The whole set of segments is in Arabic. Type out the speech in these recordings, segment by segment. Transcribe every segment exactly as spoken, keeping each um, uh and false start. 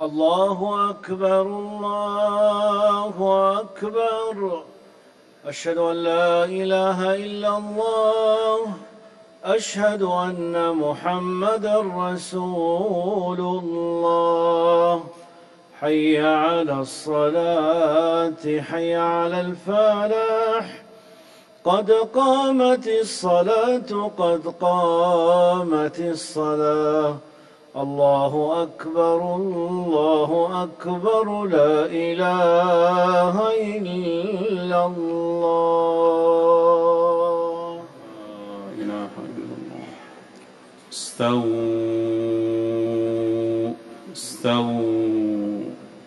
الله أكبر الله أكبر. أشهد أن لا إله إلا الله. أشهد أن محمدًا رسول الله. حي على الصلاة حي على الفلاح. قد قامت الصلاة قد قامت الصلاة. الله أكبر الله أكبر. لا إله إلا الله. لا إله إلا الله. استووا استووا.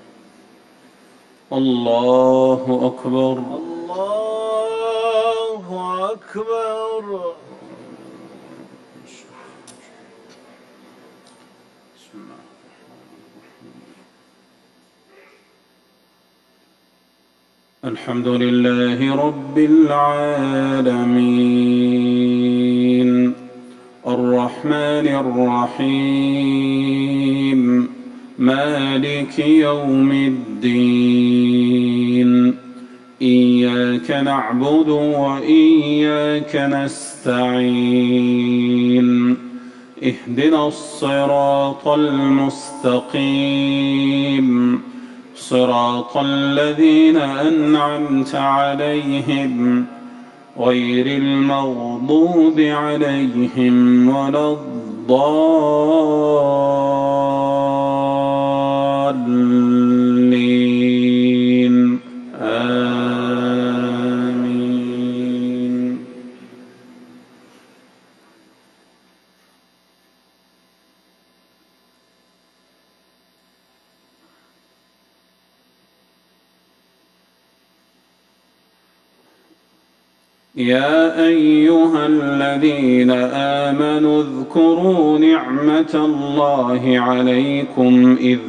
الله أكبر الله أكبر. الحمد لله رب العالمين الرحمن الرحيم مالك يوم الدين. إياك نعبد وإياك نستعين. اهدنا الصراط المستقيم صراط الذين أنعمت عليهم غير المغضوب عليهم ولا الضالين. آمين. يا أيها الذين آمنوا اذكروا نعمة الله عليكم إذ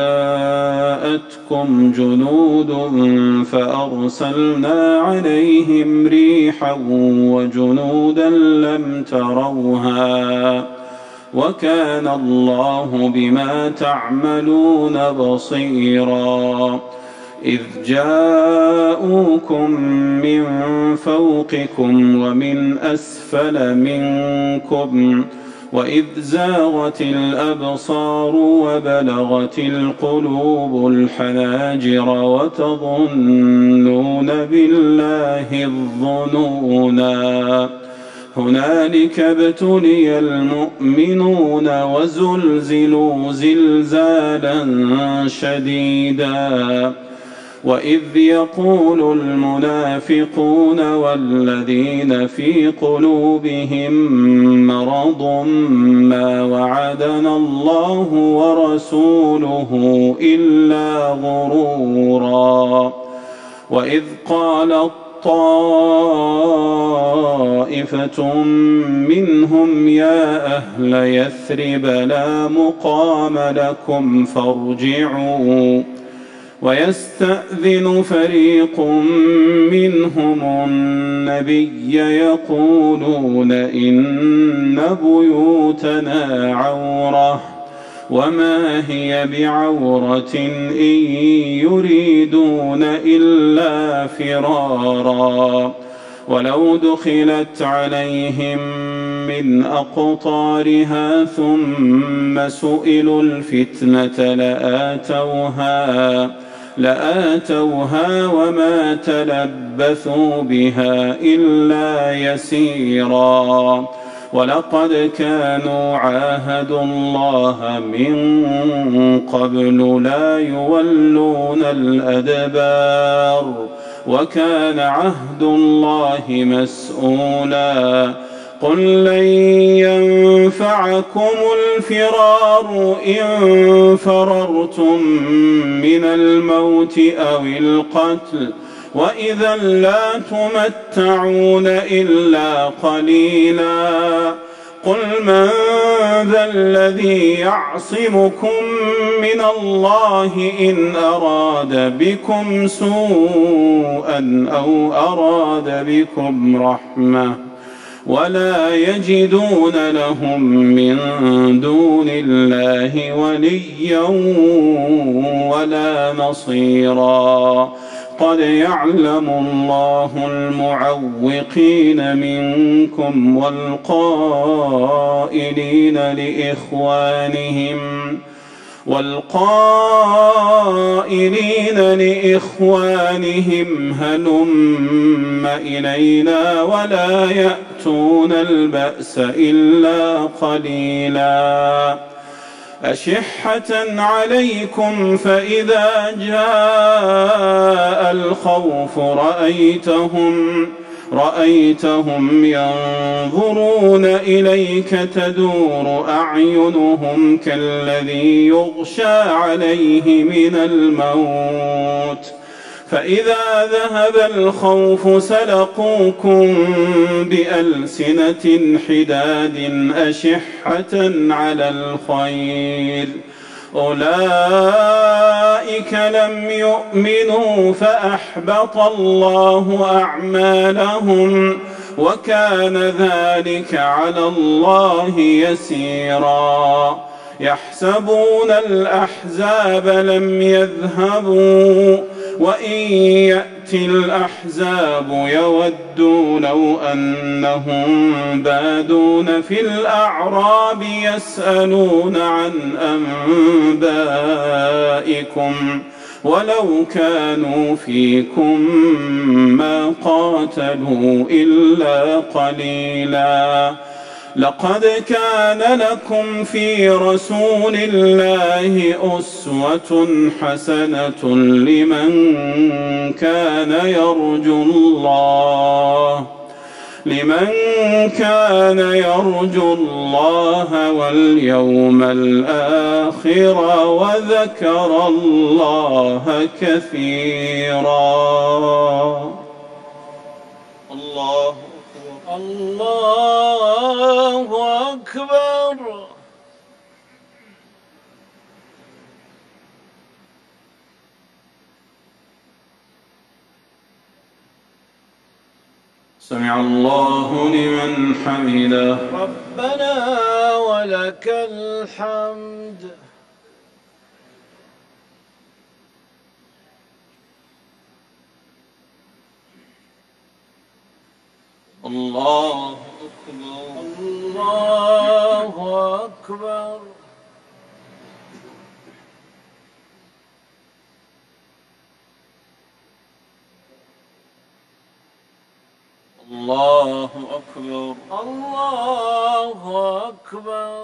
جاءتكم جنود فأرسلنا عليهم ريحا وجنودا لم تروها وكان الله بما تعملون بصيرا. إذ جاءوكم من فوقكم ومن أسفل منكم وإذ زاغت الأبصار وبلغت القلوب الحناجر وتظنون بالله الظنونا. هنالك ابتلي المؤمنون وزلزلوا زلزالا شديدا. وإذ يقول المنافقون والذين في قلوبهم مرض ما وعدنا الله ورسوله إلا غرورا. وإذ قالت طائفة منهم يا أهل يثرب لا مقام لكم فارجعوا ويستأذن فريق منهم النبي يقولون إن بيوتنا عورة وما هي بعورة إن يريدون إلا فرارا. ولو دخلت عليهم من أقطارها ثم سئلوا الفتنة لآتوها لآتوها وما تلبثوا بها إلا يسيرا. ولقد كانوا عاهدوا الله من قبل لا يولون الأدبار وكان عهد الله مسؤولا. قل لن ينفعكم الفرار إن فررتم من الموت أو القتل وإذا لا تمتعون إلا قليلا. قل من ذا الذي يعصمكم من الله إن أراد بكم سوءا أو أراد بكم رحمة ولا يجدون لهم من دون الله وليا ولا نصيرا. قد يعلم الله المعوقين منكم والقائلين لإخوانهم والقائلين لإخوانهم هلم إلينا ولا يأتون البأس إلا قليلا. أشحة عليكم فإذا جاء الخوف رأيتهم رأيتهم ينظرون إليك تدور أعينهم كالذي يغشى عليه من الموت فإذا ذهب الخوف سلقوكم بألسنة حداد أشحة على الخير أولئك لم يؤمنوا فأحبط الله أعمالهم وكان ذلك على الله يسيرا. يحسبون الأحزاب لم يذهبوا وإن يأتي الأحزاب يودوا لو أنهم بادون في الأعراب يسألون عن أنبائكم ولو كانوا فيكم ما قاتلوا إلا قليلا. لقد كان لكم في رسول الله أسوة حسنة لمن كان يرجو الله لمن كان يرجو الله واليوم الآخر وذكر الله كثيرا. الله الله أكبر. سمع الله لمن حمده. ربنا ولك الحمد. الله أكبر. الله أكبر. الله أكبر. الله أكبر.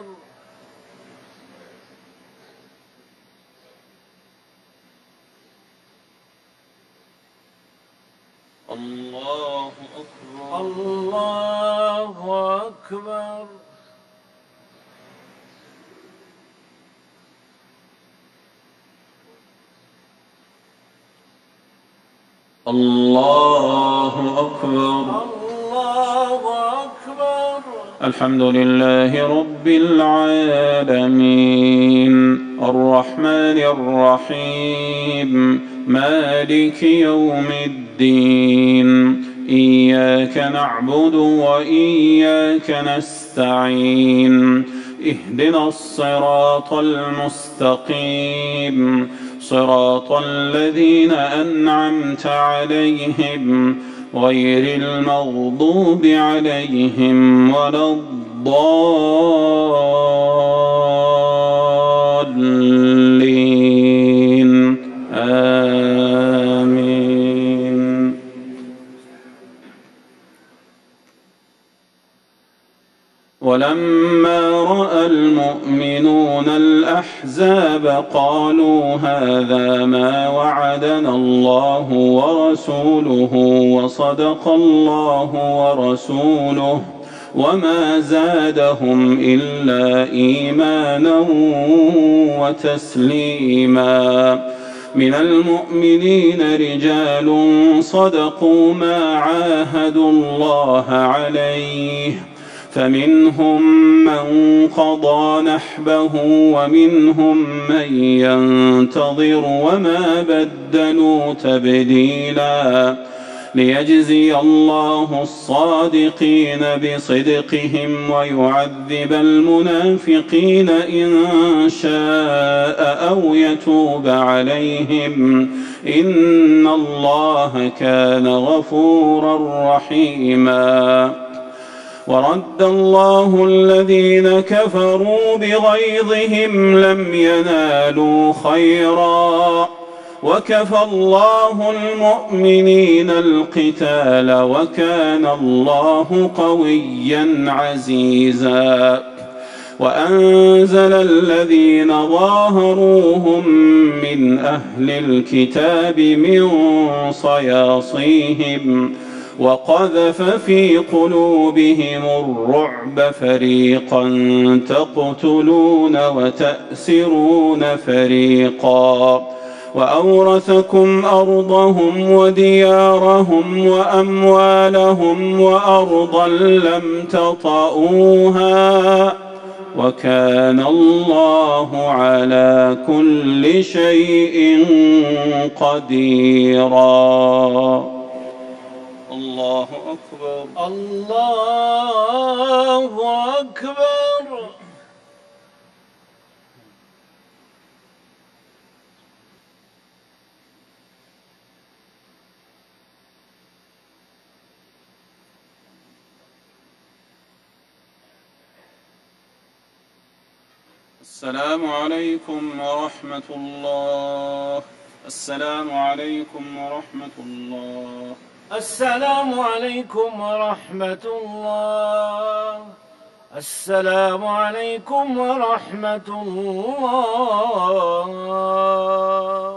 الله أكبر. الله أكبر. الله أكبر. الله أكبر. الحمد لله رب العالمين الرحمن الرحيم مالك يوم الدين إياك نعبد وإياك نستعين اهدنا الصراط المستقيم صراط الذين أنعمت عليهم غير المغضوب عليهم ولا الضالين آمين. ولما رأى المؤمنون الأحزاب قالوا هذا ما وعدنا الله ورسوله وصدق الله ورسوله وما زادهم إلا إيمانا وتسليما. من المؤمنين رجال صدقوا ما عاهدوا الله عليه فمنهم من قضى نحبه ومنهم من ينتظر وما بدلوا تبديلا. ليجزي الله الصادقين بصدقهم ويعذب المنافقين إن شاء أو يتوب عليهم إن الله كان غفورا رحيما. ورد الله الذين كفروا بغيظهم لم ينالوا خيرا وكفى الله المؤمنين القتال وكان الله قويا عزيزا. وأنزل الذين ظاهروهم من أهل الكتاب من صياصيهم وقذف في قلوبهم الرعب فريقا تقتلون وتأسرون فريقا وأورثكم أرضهم وديارهم وأموالهم وأرضا لم تطئوها وكان الله على كل شيء قديرا. الله أكبر. الله أكبر. السلام عليكم ورحمة الله. السلام عليكم ورحمة الله. السلام عليكم ورحمة الله. السلام عليكم ورحمة الله.